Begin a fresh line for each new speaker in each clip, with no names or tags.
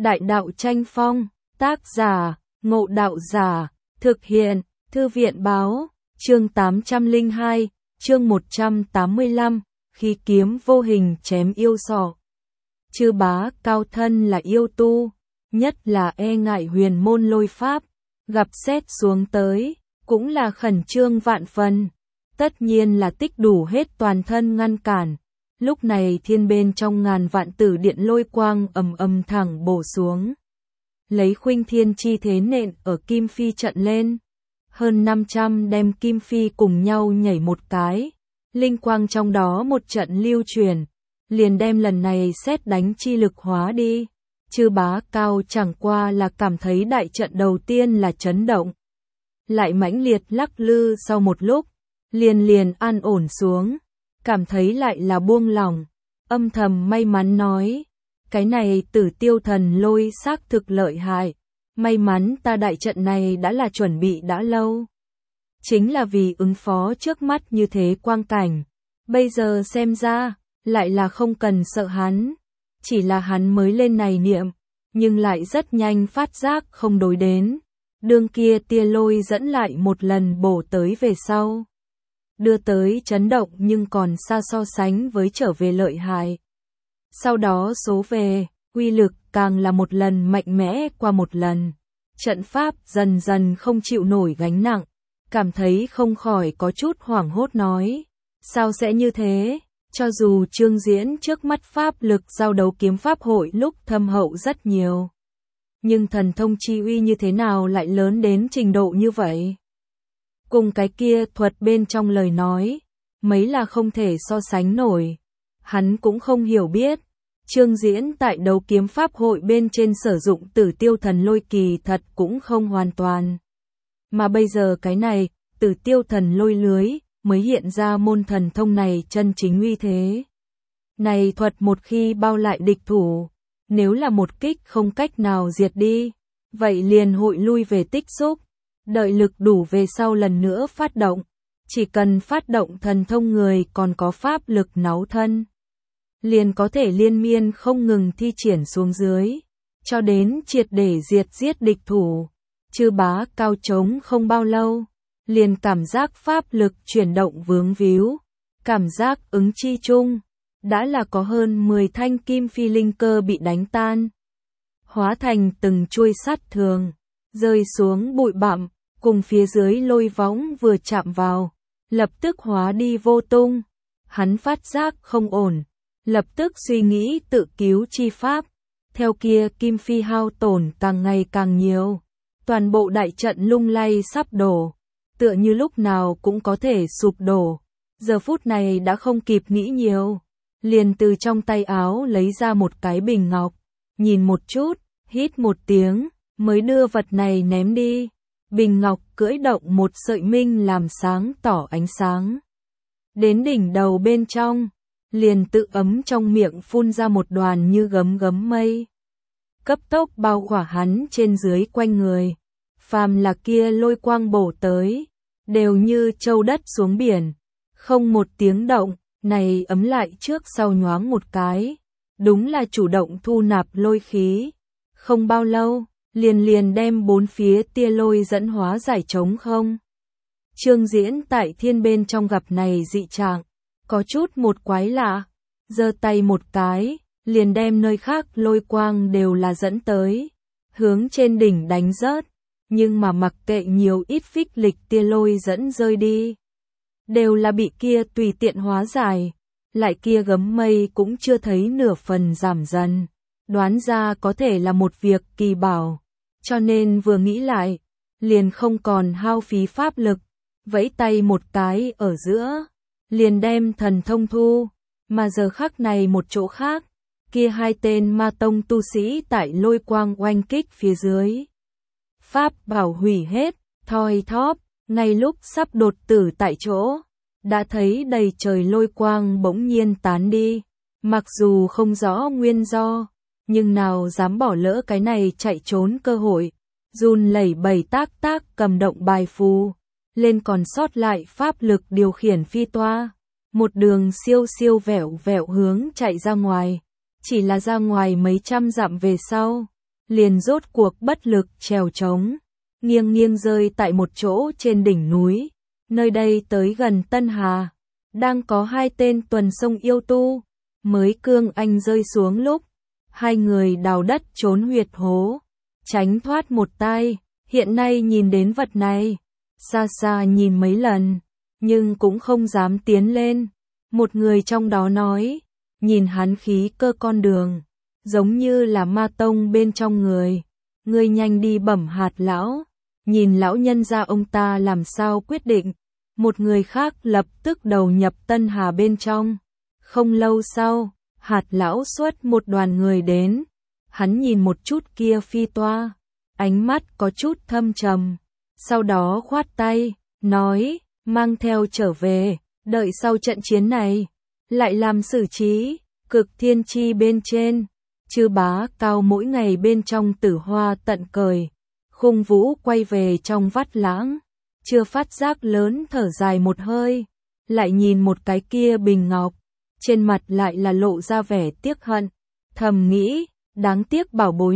Đại đạo tranh phong, tác giả, Ngộ Đạo Giả, thực hiện, Thư viện báo, chương 802, chương 185, khi kiếm vô hình chém yêu sọ. Chư bá cao thân là yêu tu, nhất là e ngại huyền môn lôi pháp, gặp xét xuống tới, cũng là khẩn trương vạn phần, tất nhiên là tích đủ hết toàn thân ngăn cản. Lúc này thiên bên trong ngàn vạn tử điện lôi quang ầm ầm thẳng bổ xuống. Lấy khuynh thiên chi thế nện ở Kim Phi trận lên. Hơn 500 đem Kim Phi cùng nhau nhảy một cái. Linh quang trong đó một trận lưu truyền. Liền đem lần này xét đánh chi lực hóa đi. Chư bá cao chẳng qua là cảm thấy đại trận đầu tiên là chấn động. Lại mãnh liệt lắc lư sau một lúc. Liền an ổn xuống. Cảm thấy lại là buông lòng, âm thầm may mắn nói, cái này Tử Tiêu thần lôi xác thực lợi hại, may mắn ta đại trận này đã là chuẩn bị đã lâu. Chính là vì ứng phó trước mắt như thế quang cảnh, bây giờ xem ra, lại là không cần sợ hắn, chỉ là hắn mới lên này niệm, nhưng lại rất nhanh phát giác không đối đến, đường kia tia lôi dẫn lại một lần bổ tới về sau. Đưa tới chấn động nhưng còn xa so sánh với trở về lợi hại. Sau đó số về, uy lực càng là một lần mạnh mẽ qua một lần. Trận pháp dần dần không chịu nổi gánh nặng, cảm thấy không khỏi có chút hoảng hốt nói. Sao sẽ như thế? Cho dù Trương Diễn trước mắt pháp lực giao đấu kiếm pháp hội lúc thâm hậu rất nhiều. Nhưng thần thông chi uy như thế nào lại lớn đến trình độ như vậy? Cùng cái kia thuật bên trong lời nói, mấy là không thể so sánh nổi. Hắn cũng không hiểu biết. Trương Diễn tại đấu kiếm pháp hội bên trên sử dụng Tử Tiêu thần lôi kỳ thật cũng không hoàn toàn. Mà bây giờ cái này, Tử Tiêu thần lôi lưới, mới hiện ra môn thần thông này chân chính uy thế. Này thuật một khi bao lại địch thủ, nếu là một kích không cách nào diệt đi, vậy liền hội lui về tích xúc. Đợi lực đủ về sau lần nữa phát động, chỉ cần phát động thần thông người còn có pháp lực náu thân. Liền có thể liên miên không ngừng thi triển xuống dưới, cho đến triệt để giết địch thủ. Chư bá cao trống không bao lâu, liền cảm giác pháp lực chuyển động vướng víu, cảm giác ứng chi chung, đã là có hơn 10 thanh kim phi linh cơ bị đánh tan. Hóa thành từng chuôi sắt thường, rơi xuống bụi bặm. Cùng phía dưới lôi võng vừa chạm vào, lập tức hóa đi vô tung. Hắn phát giác không ổn, lập tức suy nghĩ tự cứu chi pháp. Theo kia Kim Phi hao tổn càng ngày càng nhiều, toàn bộ đại trận lung lay sắp đổ, tựa như lúc nào cũng có thể sụp đổ. Giờ phút này đã không kịp nghĩ nhiều, liền từ trong tay áo lấy ra một cái bình ngọc, nhìn một chút, hít một tiếng, mới đưa vật này ném đi. Bình ngọc cưỡi động một sợi minh làm sáng tỏ ánh sáng. Đến đỉnh đầu bên trong, liền tự ấm trong miệng phun ra một đoàn như gấm mây. Cấp tốc bao khỏa hắn trên dưới quanh người. Phàm là kia lôi quang bổ tới, đều như châu đất xuống biển. Không một tiếng động, này ấm lại trước sau nhoáng một cái. Đúng là chủ động thu nạp lôi khí. Không bao lâu. Liền đem bốn phía tia lôi dẫn hóa giải trống không. Trương Diễn tại thiên bên trong gặp này dị trạng, có chút một quái lạ, giơ tay một cái, liền đem nơi khác lôi quang đều là dẫn tới, hướng trên đỉnh đánh rớt, nhưng mà mặc kệ nhiều ít phích lịch tia lôi dẫn rơi đi, đều là bị kia tùy tiện hóa giải, lại kia gấm mây cũng chưa thấy nửa phần giảm dần. Đoán ra có thể là một việc kỳ bảo, cho nên vừa nghĩ lại, liền không còn hao phí pháp lực, vẫy tay một cái ở giữa, liền đem thần thông thu, mà giờ khắc này một chỗ khác, kia hai tên ma tông tu sĩ tại lôi quang oanh kích phía dưới. Pháp bảo hủy hết, thoi thóp, ngay lúc sắp đột tử tại chỗ, đã thấy đầy trời lôi quang bỗng nhiên tán đi, mặc dù không rõ nguyên do. Nhưng nào dám bỏ lỡ cái này chạy trốn cơ hội, run lẩy bẩy tác cầm động bài phù, lên còn sót lại pháp lực điều khiển phi toa, một đường siêu vẹo hướng chạy ra ngoài, chỉ là ra ngoài mấy trăm dặm về sau, liền rốt cuộc bất lực trèo trống, nghiêng nghiêng rơi tại một chỗ trên đỉnh núi, nơi đây tới gần Tân Hà, đang có hai tên tuần sông yêu tu, mới cương anh rơi xuống lúc, hai người đào đất trốn huyệt hố, tránh thoát một tai, hiện nay nhìn đến vật này, xa xa nhìn mấy lần, nhưng cũng không dám tiến lên, một người trong đó nói, nhìn hắn khí cơ con đường, giống như là ma tông bên trong người, ngươi nhanh đi bẩm hạt lão, nhìn lão nhân gia ông ta làm sao quyết định. Một người khác lập tức đầu nhập Tân Hà bên trong. Không lâu sau, hạt lão xuất một đoàn người đến. Hắn nhìn một chút kia phi toa, ánh mắt có chút thâm trầm. Sau đó khoát tay, nói, mang theo trở về, đợi sau trận chiến này, lại làm xử trí, cực thiên chi bên trên. Chư Bá Cao mỗi ngày bên trong tử hoa tận cời, khung vũ quay về trong vắt lãng. Chưa phát giác lớn thở dài một hơi, lại nhìn một cái kia bình ngọc, trên mặt lại là lộ ra vẻ tiếc hận, thầm nghĩ, đáng tiếc bảo bối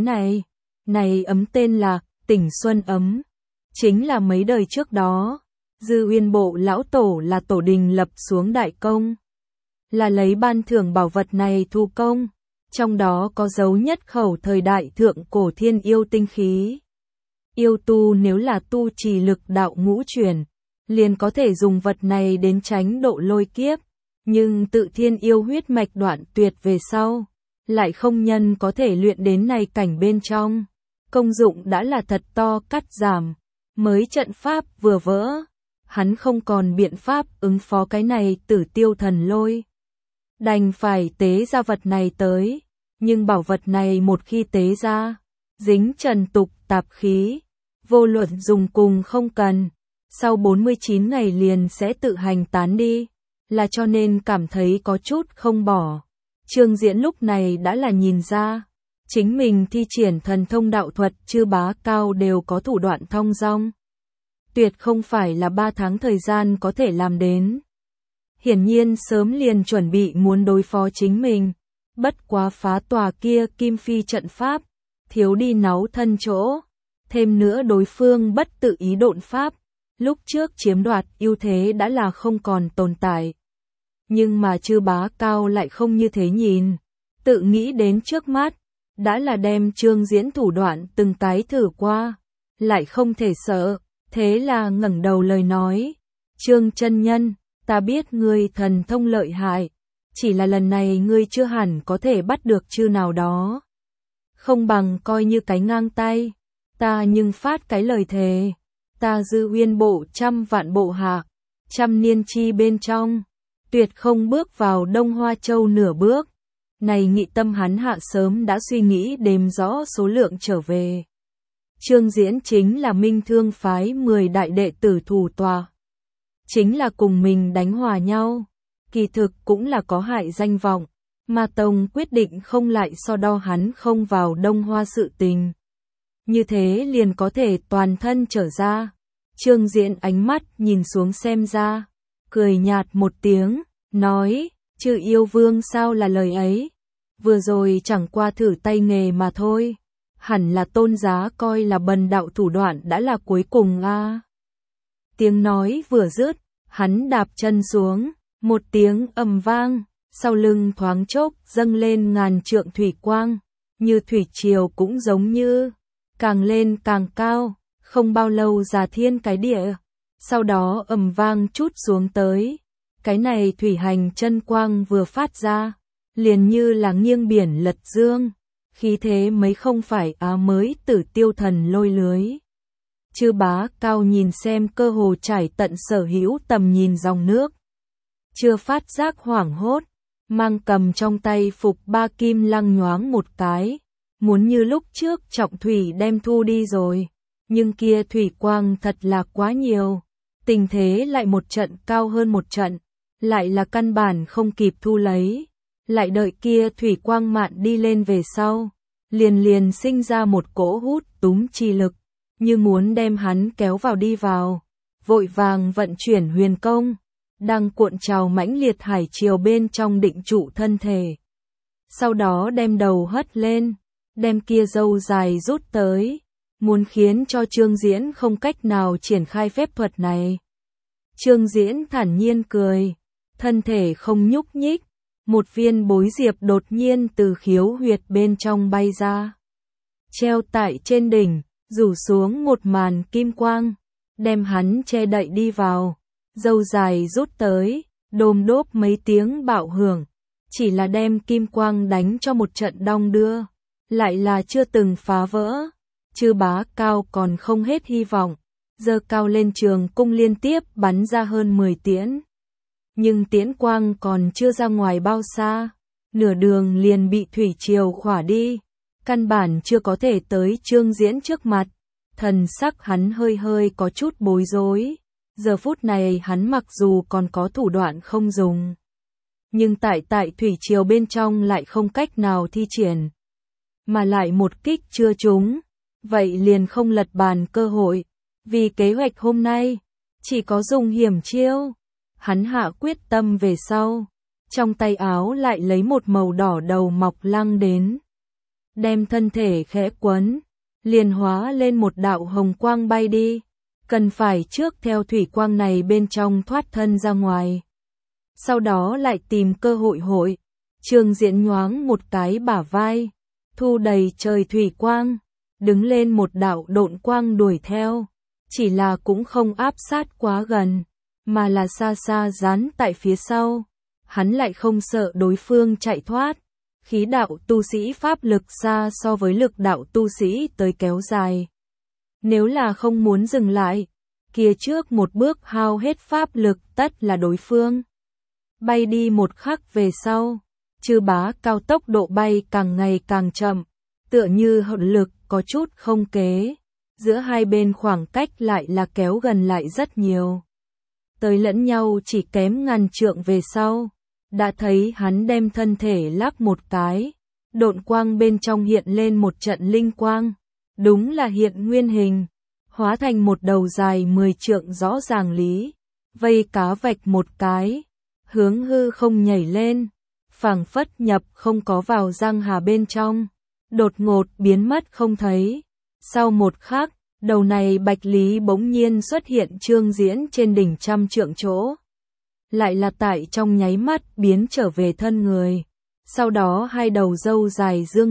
này ấm tên là Tỉnh Xuân ấm, chính là mấy đời trước đó, Dư Uyên Bộ lão tổ là tổ đình lập xuống đại công, là lấy ban thưởng bảo vật này thu công, trong đó có dấu nhất khẩu thời đại thượng cổ thiên yêu tinh khí. Yêu tu nếu là tu trì lực đạo ngũ chuyển, liền có thể dùng vật này đến tránh độ lôi kiếp, nhưng tự thiên yêu huyết mạch đoạn tuyệt về sau, lại không nhân có thể luyện đến này cảnh bên trong. Công dụng đã là thật to cắt giảm, mới trận pháp vừa vỡ, hắn không còn biện pháp ứng phó cái này tử tiêu thần lôi. Đành phải tế ra vật này tới, nhưng bảo vật này một khi tế ra, dính trần tục tạp khí, vô luận dùng cùng không cần, sau 49 ngày liền sẽ tự hành tán đi, là cho nên cảm thấy có chút không bỏ. Trương Diễn lúc này đã là nhìn ra, chính mình thi triển thần thông đạo thuật Chư Bá Cao đều có thủ đoạn thong dong. Tuyệt không phải là 3 tháng thời gian có thể làm đến. Hiển nhiên sớm liền chuẩn bị muốn đối phó chính mình, bất quá phá tòa kia kim phi trận pháp, thiếu đi náu thân chỗ. Thêm nữa đối phương bất tự ý độn pháp, lúc trước chiếm đoạt ưu thế đã là không còn tồn tại. Nhưng mà Chư Bá Cao lại không như thế nhìn, tự nghĩ đến trước mắt, đã là đem Trương Diễn thủ đoạn từng cái thử qua, lại không thể sợ, thế là ngẩng đầu lời nói, Trương chân nhân, ta biết ngươi thần thông lợi hại, chỉ là lần này ngươi chưa hẳn có thể bắt được chư nào đó. Không bằng coi như cái ngang tay. Ta nhưng phát cái lời thề, ta Dư Uyên Bộ 100 vạn bộ hạ, 100 niên chi bên trong, tuyệt không bước vào Đông Hoa Châu nửa bước. Này nghị tâm hắn hạ sớm đã suy nghĩ đếm rõ số lượng trở về. Trương Diễn chính là Minh Thương phái 10 đại đệ tử thủ tòa, chính là cùng mình đánh hòa nhau, kỳ thực cũng là có hại danh vọng, mà Tông quyết định không lại so đo hắn không vào Đông Hoa sự tình. Như thế liền có thể toàn thân trở ra. Trương Diễn ánh mắt nhìn xuống xem ra, cười nhạt một tiếng, nói, chư yêu vương sao là lời ấy, vừa rồi chẳng qua thử tay nghề mà thôi, hẳn là tôn giá coi là bần đạo thủ đoạn đã là cuối cùng a. Tiếng nói vừa dứt, hắn đạp chân xuống, một tiếng ầm vang, sau lưng thoáng chốc dâng lên ngàn trượng thủy quang, như thủy triều cũng giống như càng lên càng cao, không bao lâu già thiên cái địa, sau đó ầm vang chút xuống tới. Cái này thủy hành chân quang vừa phát ra, liền như là nghiêng biển lật dương, khí thế mấy không phải mới tử tiêu thần lôi lưới. Chư Bá Cao nhìn xem cơ hồ trải tận sở hữu tầm nhìn dòng nước. Chưa phát giác hoảng hốt, mang cầm trong tay phục ba kim lăng nhoáng một cái, muốn như lúc trước trọng thủy đem thu đi rồi, nhưng kia thủy quang thật là quá nhiều, tình thế lại một trận cao hơn một trận, lại là căn bản không kịp thu lấy, lại đợi kia thủy quang mạn đi lên về sau, liền sinh ra một cỗ hút túm chi lực, như muốn đem hắn kéo vào đi vào, vội vàng vận chuyển huyền công, đang cuộn trào mãnh liệt hải triều bên trong định trụ thân thể. Sau đó đem đầu hất lên, đem kia râu dài rút tới, muốn khiến cho Trương Diễn không cách nào triển khai phép thuật này. Trương Diễn thản nhiên cười, thân thể không nhúc nhích, một viên bối diệp đột nhiên từ khiếu huyệt bên trong bay ra. Treo tại trên đỉnh, rủ xuống một màn kim quang, đem hắn che đậy đi vào, râu dài rút tới, đôm đốp mấy tiếng bạo hưởng, chỉ là đem kim quang đánh cho một trận đong đưa, lại là chưa từng phá vỡ. Chư Bá Cao còn không hết hy vọng, giơ cao lên trường cung liên tiếp bắn ra hơn 10 tiễn. Nhưng tiễn quang còn chưa ra ngoài bao xa, nửa đường liền bị thủy triều khỏa đi, căn bản chưa có thể tới Trương Diễn trước mặt. Thần sắc hắn hơi hơi có chút bối rối, giờ phút này hắn mặc dù còn có thủ đoạn không dùng, nhưng tại thủy triều bên trong lại không cách nào thi triển, mà lại một kích chưa trúng, vậy liền không lật bàn cơ hội, vì kế hoạch hôm nay, chỉ có dùng hiểm chiêu. Hắn hạ quyết tâm về sau, trong tay áo lại lấy một màu đỏ đầu mọc lăng đến, đem thân thể khẽ quấn, liền hóa lên một đạo hồng quang bay đi, cần phải trước theo thủy quang này bên trong thoát thân ra ngoài. Sau đó lại tìm cơ hội. Trương Diễn nhoáng một cái bả vai, thu đầy trời thủy quang, đứng lên một đạo độn quang đuổi theo, chỉ là cũng không áp sát quá gần, mà là xa xa dán tại phía sau. Hắn lại không sợ đối phương chạy thoát, khí đạo tu sĩ pháp lực xa so với lực đạo tu sĩ tới kéo dài. Nếu là không muốn dừng lại, kia trước một bước hao hết pháp lực tất là đối phương. Bay đi một khắc về sau, Chư Bá Cao tốc độ bay càng ngày càng chậm, tựa như hận lực có chút không kế, giữa hai bên khoảng cách lại là kéo gần lại rất nhiều. Tới lẫn nhau chỉ kém ngàn trượng về sau, đã thấy hắn đem thân thể lắc một cái, độn quang bên trong hiện lên một trận linh quang, đúng là hiện nguyên hình, hóa thành một đầu dài 10 trượng rõ ràng lý, vây cá vạch một cái, hướng hư không nhảy lên, phảng phất nhập không có vào giang hà bên trong, đột ngột biến mất không thấy. Sau một khắc, đầu này bạch lý bỗng nhiên xuất hiện Trương Diễn trên đỉnh trăm trượng chỗ, lại là tại trong nháy mắt biến trở về thân người. Sau đó hai đầu râu dài dương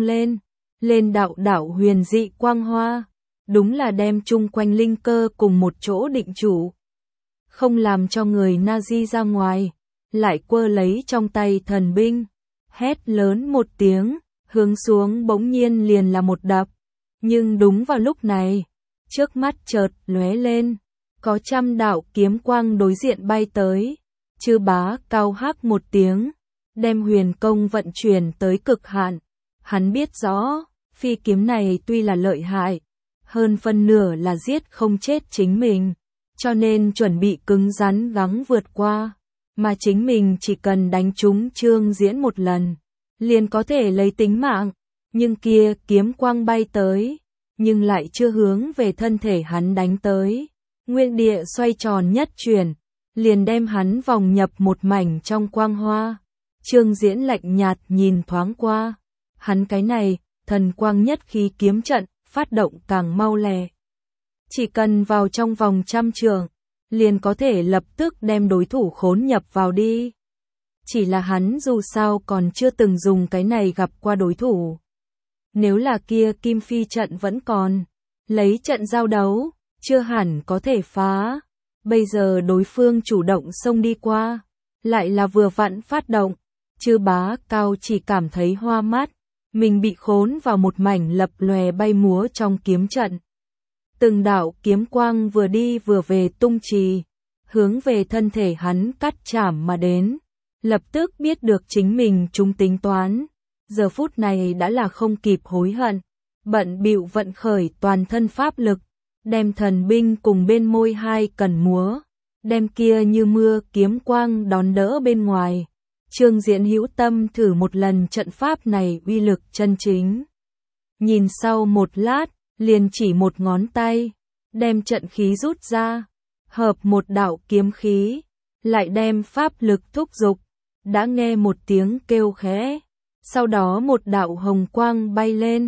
lên đạo đạo huyền dị quang hoa, đúng là đem chung quanh linh cơ cùng một chỗ định chủ, không làm cho người Nazi ra ngoài, lại quơ lấy trong tay thần binh, hét lớn một tiếng, hướng xuống bỗng nhiên liền là một đập. Nhưng đúng vào lúc này, trước mắt chợt lóe lên, có trăm đạo kiếm quang đối diện bay tới. Chư Bá Cao hắc một tiếng, đem huyền công vận chuyển tới cực hạn. Hắn biết rõ, phi kiếm này tuy là lợi hại, hơn phân nửa là giết không chết chính mình, cho nên chuẩn bị cứng rắn gắng vượt qua, mà chính mình chỉ cần đánh trúng Trương Diễn một lần, liền có thể lấy tính mạng. Nhưng kia kiếm quang bay tới, nhưng lại chưa hướng về thân thể hắn đánh tới, nguyên địa xoay tròn nhất chuyển, liền đem hắn vòng nhập một mảnh trong quang hoa. Trương Diễn lạnh nhạt nhìn thoáng qua, hắn cái này, thần quang nhất khí kiếm trận, phát động càng mau lẹ. Chỉ cần vào trong vòng trăm trượng, liền có thể lập tức đem đối thủ khốn nhập vào đi. Chỉ là hắn dù sao còn chưa từng dùng cái này gặp qua đối thủ. Nếu là kia kim phi trận vẫn còn, lấy trận giao đấu, chưa hẳn có thể phá. Bây giờ đối phương chủ động xông đi qua, lại là vừa vặn phát động. Chư Bá Cao chỉ cảm thấy hoa mắt, mình bị khốn vào một mảnh lập lòe bay múa trong kiếm trận. Từng đạo kiếm quang vừa đi vừa về tung trì, hướng về thân thể hắn cắt chảm mà đến. Lập tức biết được chính mình trúng tính toán, giờ phút này đã là không kịp hối hận, bận bịu vận khởi toàn thân pháp lực, đem thần binh cùng bên môi hai cần múa, đem kia như mưa kiếm quang đón đỡ bên ngoài. Trương Diễn hữu tâm thử một lần trận pháp này uy lực chân chính. Nhìn sau một lát, liền chỉ một ngón tay, đem trận khí rút ra, hợp một đạo kiếm khí, lại đem pháp lực thúc dục, đã nghe một tiếng kêu khẽ, sau đó một đạo hồng quang bay lên,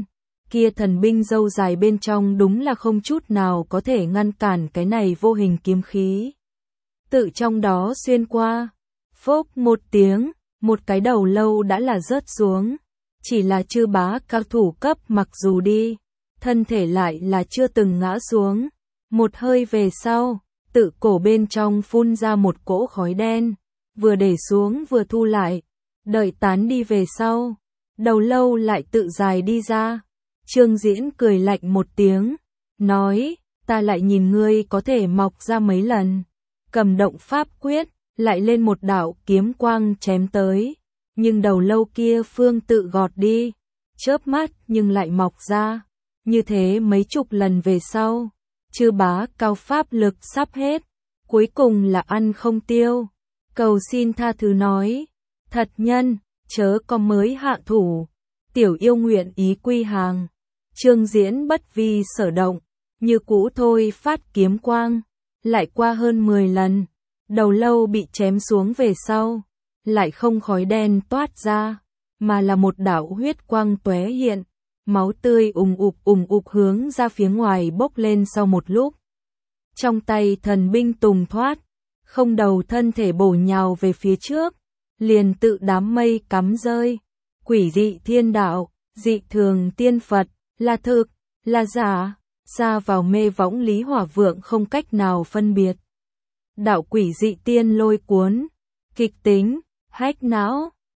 kia thần binh râu dài bên trong đúng là không chút nào có thể ngăn cản cái này vô hình kiếm khí. Tự trong đó xuyên qua, phốc một tiếng, một cái đầu lâu đã là rớt xuống. Chỉ là chư bá cao thủ cấp mặc dù đi, thân thể lại là chưa từng ngã xuống. Một hơi về sau, tự cổ bên trong phun ra một cỗ khói đen, vừa để xuống vừa thu lại, đợi tán đi về sau, đầu lâu lại tự dài đi ra. Trương Diễn cười lạnh một tiếng, nói, ta lại nhìn ngươi có thể mọc ra mấy lần. Cầm động pháp quyết, lại lên một đạo kiếm quang chém tới, nhưng đầu lâu kia phương tự gọt đi, chớp mắt nhưng lại mọc ra, như thế mấy chục lần về sau, chư bá cao pháp lực sắp hết, cuối cùng là ăn không tiêu, cầu xin tha thứ nói, thật nhân, chớ có mới hạ thủ, tiểu yêu nguyện ý quy hàng. Trương Diễn bất vi sở động, như cũ thôi phát kiếm quang, lại qua hơn 10 lần, đầu lâu bị chém xuống về sau, lại không khói đen toát ra, mà là một đạo huyết quang tóe hiện, máu tươi ùng ục hướng ra phía ngoài bốc lên sau một lúc. Trong tay thần binh tùng thoát, không đầu thân thể bổ nhào về phía trước, liền tự đám mây cắm rơi, quỷ dị thiên đạo, dị thường tiên Phật, là thực, là giả, ra vào mê võng Lý Hỏa Vượng không cách nào phân biệt. Đạo quỷ dị tiên lôi cuốn, kịch tính, hách não,